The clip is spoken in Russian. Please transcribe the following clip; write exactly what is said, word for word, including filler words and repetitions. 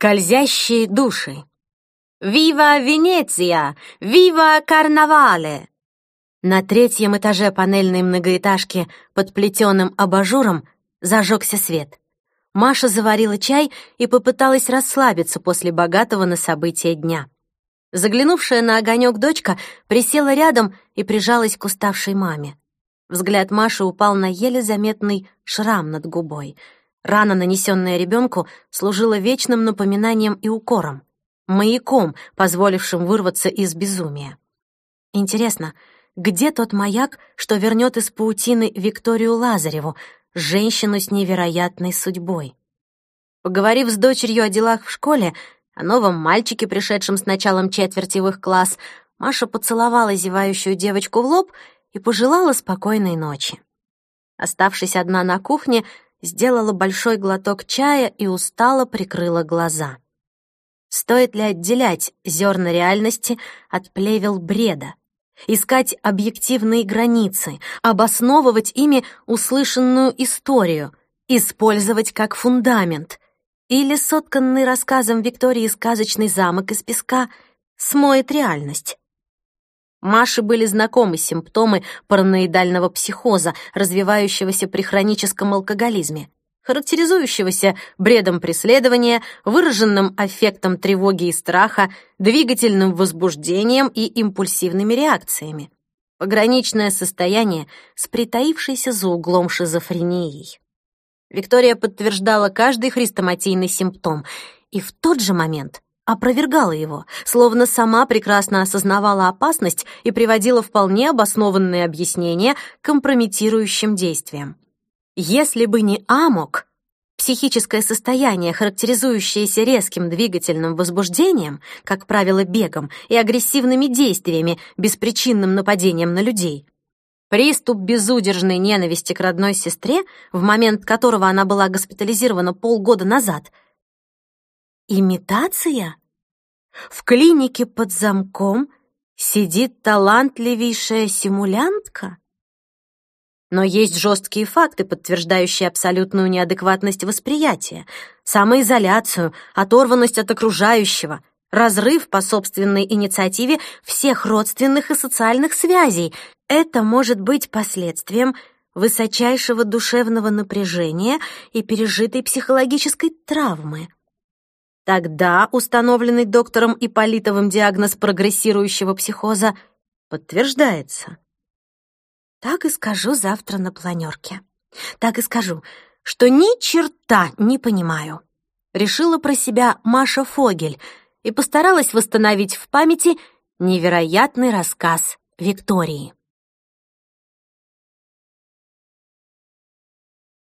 Скользящие души. «Вива Венеция! Вива Карнавале!» На третьем этаже панельной многоэтажки под плетеным абажуром зажегся свет. Маша заварила чай и попыталась расслабиться после богатого на события дня. Заглянувшая на огонек дочка присела рядом и прижалась к уставшей маме. Взгляд Маши упал на еле заметный шрам над губой. Рана, нанесенная ребенку, служила вечным напоминанием и укором, маяком, позволившим вырваться из безумия. Интересно, где тот маяк, что вернет из паутины Викторию Лазареву, женщину с невероятной судьбой? Поговорив с дочерью о делах в школе, о новом мальчике, пришедшем с началом четверти в их класс, Маша поцеловала зевающую девочку в лоб и пожелала спокойной ночи. Оставшись одна на кухне, сделала большой глоток чая и устало прикрыла глаза. Стоит ли отделять зерна реальности от плевел бреда? Искать объективные границы, обосновывать ими услышанную историю, использовать как фундамент? Или сотканный рассказом Виктории сказочный замок из песка смоет реальность? Маше были знакомы симптомы параноидального психоза, развивающегося при хроническом алкоголизме, характеризующегося бредом преследования, выраженным аффектом тревоги и страха, двигательным возбуждением и импульсивными реакциями. Пограничное состояние с притаившейся за углом шизофренией. Виктория подтверждала каждый хрестоматийный симптом и в тот же момент опровергала его, словно сама прекрасно осознавала опасность и приводила вполне обоснованные объяснения компрометирующим действиям. Если бы не амок, психическое состояние, характеризующееся резким двигательным возбуждением, как правило, бегом и агрессивными действиями, беспричинным нападением на людей, приступ безудержной ненависти к родной сестре, в момент которого она была госпитализирована полгода назад. Имитация? В клинике под замком сидит талантливейшая симулянтка? Но есть жесткие факты, подтверждающие абсолютную неадекватность восприятия, самоизоляцию, оторванность от окружающего, разрыв по собственной инициативе всех родственных и социальных связей. Это может быть последствием высочайшего душевного напряжения и пережитой психологической травмы. Тогда установленный доктором Ипполитовым диагноз прогрессирующего психоза подтверждается. Так и скажу завтра на планерке. Так и скажу, что ни черта не понимаю. Решила про себя Маша Фогель и постаралась восстановить в памяти невероятный рассказ Виктории.